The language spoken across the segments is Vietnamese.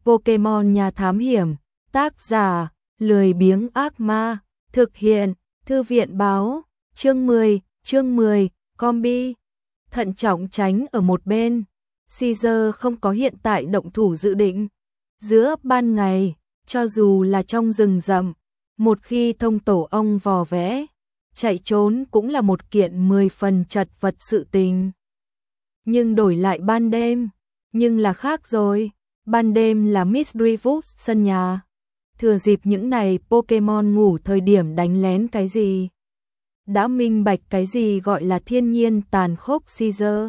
Pokemon nhà thám hiểm, tác giả, lười biếng ác ma, thực hiện, thư viện báo, chương 10, Combi. Thận trọng tránh ở một bên, Caesar không có hiện tại động thủ dự định. Giữa ban ngày, cho dù là trong rừng rậm, một khi thông tổ ong vò vẽ, chạy trốn cũng là một kiện 10 phần chật vật sự tình. Nhưng đổi lại ban đêm, nhưng là khác rồi, ban đêm là Misdreavus sân nhà. Thừa dịp những này Pokemon ngủ thời điểm đánh lén cái gì? Đã minh bạch cái gì gọi là thiên nhiên tàn khốc Caesar.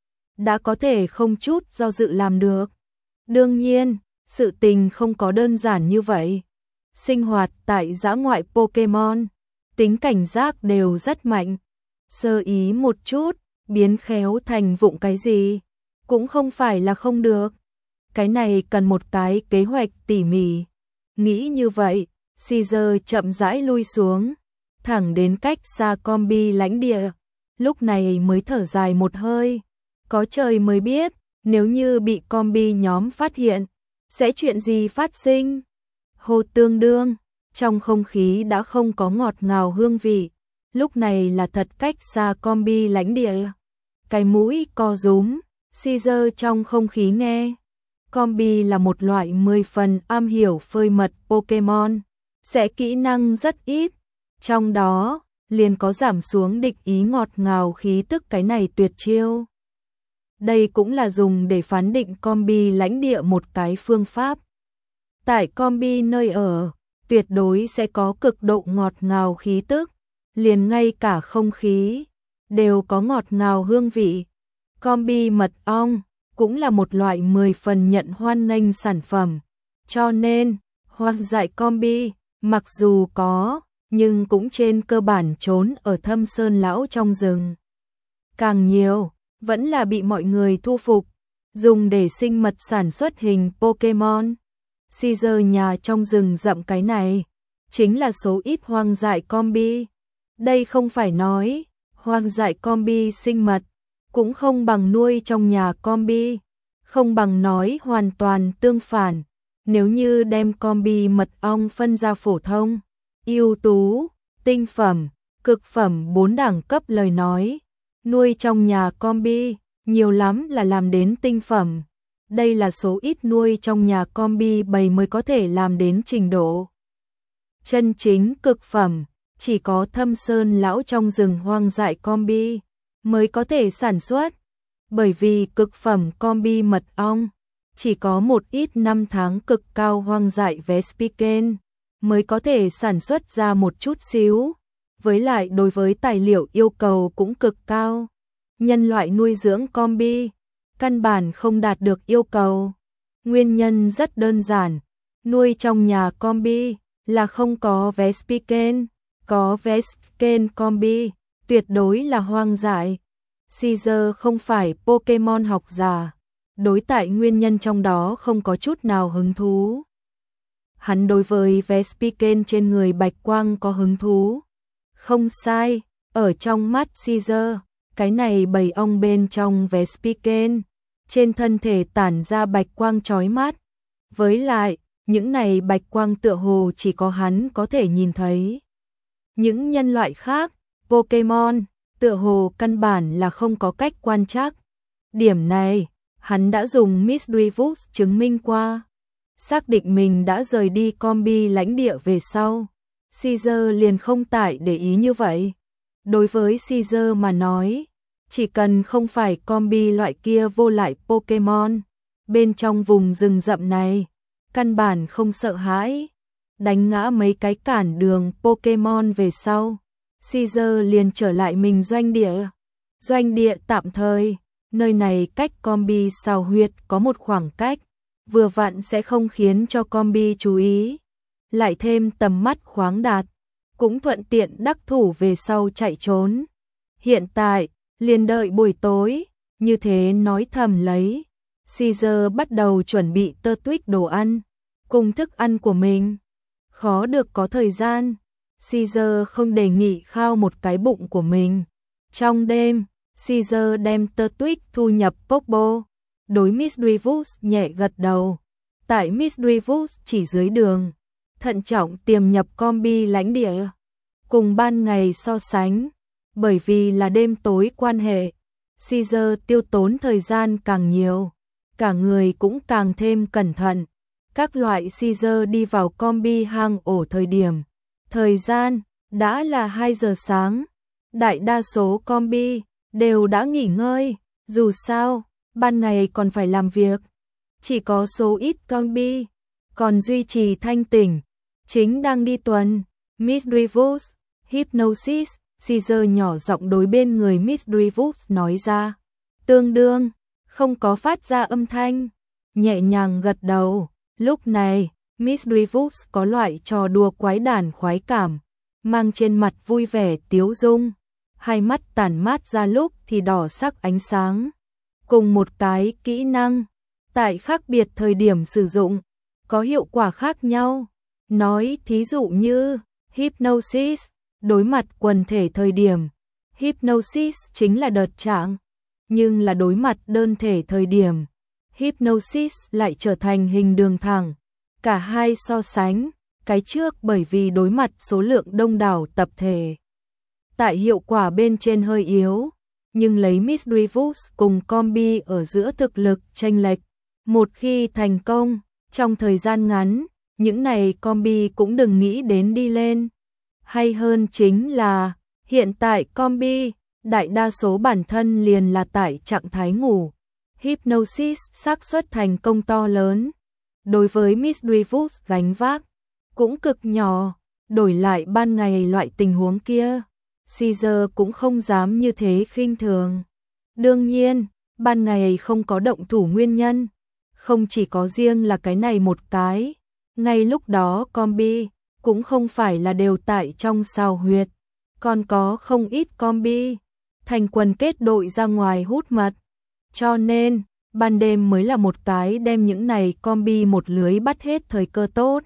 Đã có thể không chút do dự làm được. Đương nhiên, sự tình không có đơn giản như vậy. Sinh hoạt tại dã ngoại Pokemon, tính cảnh giác đều rất mạnh. Sơ ý một chút, biến khéo thành vụng cái gì, cũng không phải là không được. Cái này cần một cái kế hoạch tỉ mỉ. Nghĩ như vậy, Caesar chậm rãi lui xuống, thẳng đến cách xa Combi lãnh địa. Lúc này mới thở dài một hơi. Có trời mới biết, nếu như bị Combi nhóm phát hiện, sẽ chuyện gì phát sinh? Hồ tương đương, trong không khí đã không có ngọt ngào hương vị. Lúc này là thật cách xa Combi lãnh địa. Cái mũi co rúm, Caesar trong không khí nghe. Combi là một loại 10 phần am hiểu phơi mật Pokemon, sẽ kỹ năng rất ít, trong đó liền có giảm xuống địch ý ngọt ngào khí tức cái này tuyệt chiêu. Đây cũng là dùng để phán định Combi lãnh địa một cái phương pháp. Tại Combi nơi ở, tuyệt đối sẽ có cực độ ngọt ngào khí tức, liền ngay cả không khí đều có ngọt ngào hương vị. Combi mật ong cũng là một loại 10 phần nhận hoan nghênh sản phẩm, cho nên hoang dại Combi mặc dù có, nhưng cũng trên cơ bản trốn ở thâm sơn lão trong rừng. Càng nhiều, vẫn là bị mọi người thu phục, dùng để sinh mật sản xuất hình Pokemon. Caesar nhà trong rừng rậm cái này, chính là số ít hoang dại Combi. Đây không phải nói, hoang dại Combi sinh mật, cũng không bằng nuôi trong nhà Combi, không bằng nói hoàn toàn tương phản. Nếu như đem Combi mật ong phân ra phổ thông, ưu tú, tinh phẩm, cực phẩm 4 đẳng cấp lời nói, nuôi trong nhà Combi, nhiều lắm là làm đến tinh phẩm. Đây là số ít nuôi trong nhà Combi bầy mới có thể làm đến trình độ. Chân chính cực phẩm, chỉ có thâm sơn lão trong rừng hoang dại Combi mới có thể sản xuất. Bởi vì cực phẩm Combi mật ong, chỉ có một ít năm tháng cực cao hoang dại Vespiquen mới có thể sản xuất ra một chút xíu. Với lại đối với tài liệu yêu cầu cũng cực cao. Nhân loại nuôi dưỡng Combi căn bản không đạt được yêu cầu. Nguyên nhân rất đơn giản, nuôi trong nhà Combi là không có Vespiquen, có Vespiquen Combi tuyệt đối là hoang dại. Caesar không phải Pokemon học giả, đối tại nguyên nhân trong đó không có chút nào hứng thú. Hắn đối với Vespiquen trên người bạch quang có hứng thú. Không sai, ở trong mắt Caesar, cái này bầy ong bên trong Vespiquen, trên thân thể tản ra bạch quang chói mắt. Với lại, những này bạch quang tựa hồ chỉ có hắn có thể nhìn thấy. Những nhân loại khác, Pokemon, tựa hồ căn bản là không có cách quan trắc. Điểm này, hắn đã dùng Misdreavus chứng minh qua. Xác định mình đã rời đi Combi lãnh địa về sau, Caesar liền không tại để ý như vậy. Đối với Caesar mà nói, chỉ cần không phải Combi loại kia vô lại Pokemon, bên trong vùng rừng rậm này, căn bản không sợ hãi. Đánh ngã mấy cái cản đường Pokemon về sau, Caesar liền trở lại mình doanh địa. Doanh địa tạm thời, nơi này cách Combi xào huyệt có một khoảng cách, vừa vặn sẽ không khiến cho Combi chú ý. Lại thêm tầm mắt khoáng đạt, cũng thuận tiện đắc thủ về sau chạy trốn. Hiện tại, liền đợi buổi tối, như thế nói thầm lấy. Caesar bắt đầu chuẩn bị tơ tuyết đồ ăn, cùng thức ăn của mình. Khó được có thời gian, Caesar không đề nghị khao một cái bụng của mình. Trong đêm, Caesar đem tơ tuyết thu nhập Popo. Đối Misdreavus nhẹ gật đầu. tại Misdreavus chỉ dưới đường, thận trọng tiềm nhập combi lãnh địa. Cùng ban ngày so sánh, bởi vì là đêm tối quan hệ, Caesar tiêu tốn thời gian càng nhiều, cả người cũng càng thêm cẩn thận. Các loại Caesar đi vào combi hang ổ thời gian đã là 2 giờ sáng, đại đa số combi đều đã nghỉ ngơi, dù sao, ban ngày còn phải làm việc. Chỉ có số ít combi còn duy trì thanh tỉnh, chính đang đi tuần. Misdreavus, Hypnosis, Caesar nhỏ giọng đối bên người Misdreavus nói ra. Tương đương, không có phát ra âm thanh, nhẹ nhàng gật đầu. Lúc này, Misdreavus có loại trò đùa quái đản khoái cảm, mang trên mặt vui vẻ tiếu dung, hai mắt tản mát ra lúc thì đỏ sắc ánh sáng. Cùng một cái kỹ năng, tại khác biệt thời điểm sử dụng, có hiệu quả khác nhau. Nói thí dụ như, Hypnosis, đối mặt quần thể thời điểm, Hypnosis chính là đợt trạng, nhưng là đối mặt đơn thể thời điểm, Hypnosis lại trở thành hình đường thẳng. Cả hai so sánh, cái trước bởi vì đối mặt số lượng đông đảo tập thể, tại hiệu quả bên trên hơi yếu, nhưng lấy Misdreavus cùng combi ở giữa thực lực chênh lệch, một khi thành công, trong thời gian ngắn, những này combi cũng đừng nghĩ đến đi lên. Hay hơn chính là, hiện tại combi, đại đa số bản thân liền là tại trạng thái ngủ. Hypnosis xác suất thành công to lớn. Đối với Misdreavus gánh vác, cũng cực nhỏ, đổi lại ban ngày loại tình huống kia, Caesar cũng không dám như thế khinh thường. Đương nhiên, ban ngày không có động thủ nguyên nhân, không chỉ có riêng là cái này một cái, ngay lúc đó combi cũng không phải là đều tại trong sao huyệt, còn có không ít combi thành quần kết đội ra ngoài hút mật, cho nên ban đêm mới là một cái đem những này combi một lưới bắt hết thời cơ tốt.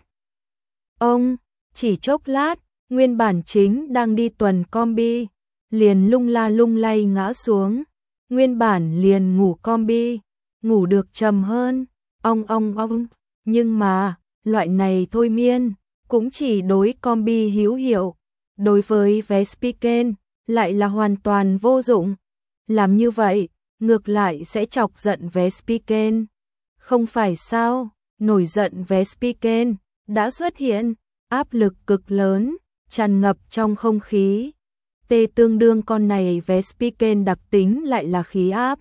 Ông, chỉ chốc lát, nguyên bản chính đang đi tuần combi, liền lung la lung lay ngã xuống, nguyên bản liền ngủ combi, ngủ được trầm hơn, ong, nhưng mà, loại này thôi miên, cũng chỉ đối combi hữu hiệu, đối với Vespiquen lại là hoàn toàn vô dụng. Làm như vậy, ngược lại sẽ chọc giận Vespiquen. Không phải sao, nổi giận Vespiquen đã xuất hiện, áp lực cực lớn, tràn ngập trong không khí. Tê tương đương con này Vespiquen đặc tính lại là khí áp.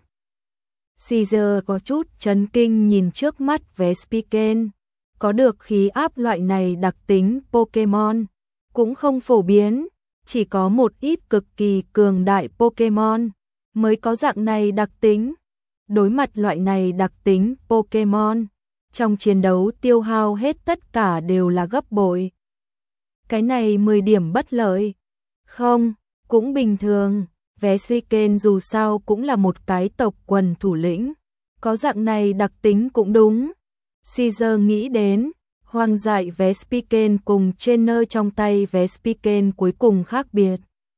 Caesar có chút chấn kinh nhìn trước mắt Vespiquen. Có được khí áp loại này đặc tính Pokemon cũng không phổ biến, chỉ có một ít cực kỳ cường đại Pokemon mới có dạng này đặc tính. Đối mặt loại này đặc tính Pokemon, trong chiến đấu tiêu hao hết tất cả đều là gấp bội. Cái này 10 điểm bất lợi. Không, cũng bình thường, Vespiquen dù sao cũng là một cái tộc quần thủ lĩnh, có dạng này đặc tính cũng đúng. Caesar nghĩ đến, hoang dại Vespiquen cùng trainer trong tay Vespiquen cuối cùng khác biệt.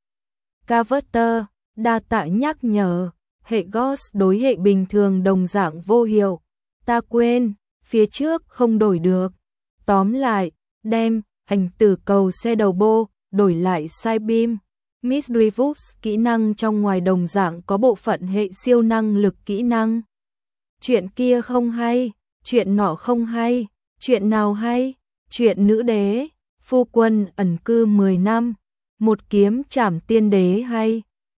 Carver, đa tạ nhắc nhở, hệ Ghost đối hệ bình thường đồng dạng vô hiệu. Ta quên, phía trước không đổi được. Tóm lại, đem ảnh tử cầu xe đầu bô, đổi lại Psybeam. Misdreavus kỹ năng trong ngoài đồng dạng có bộ phận hệ siêu năng lực kỹ năng. Chuyện kia không hay, chuyện nọ không hay, chuyện nào hay, chuyện nữ đế, phu quân ẩn cư 10 năm, một kiếm trảm tiên đế hay.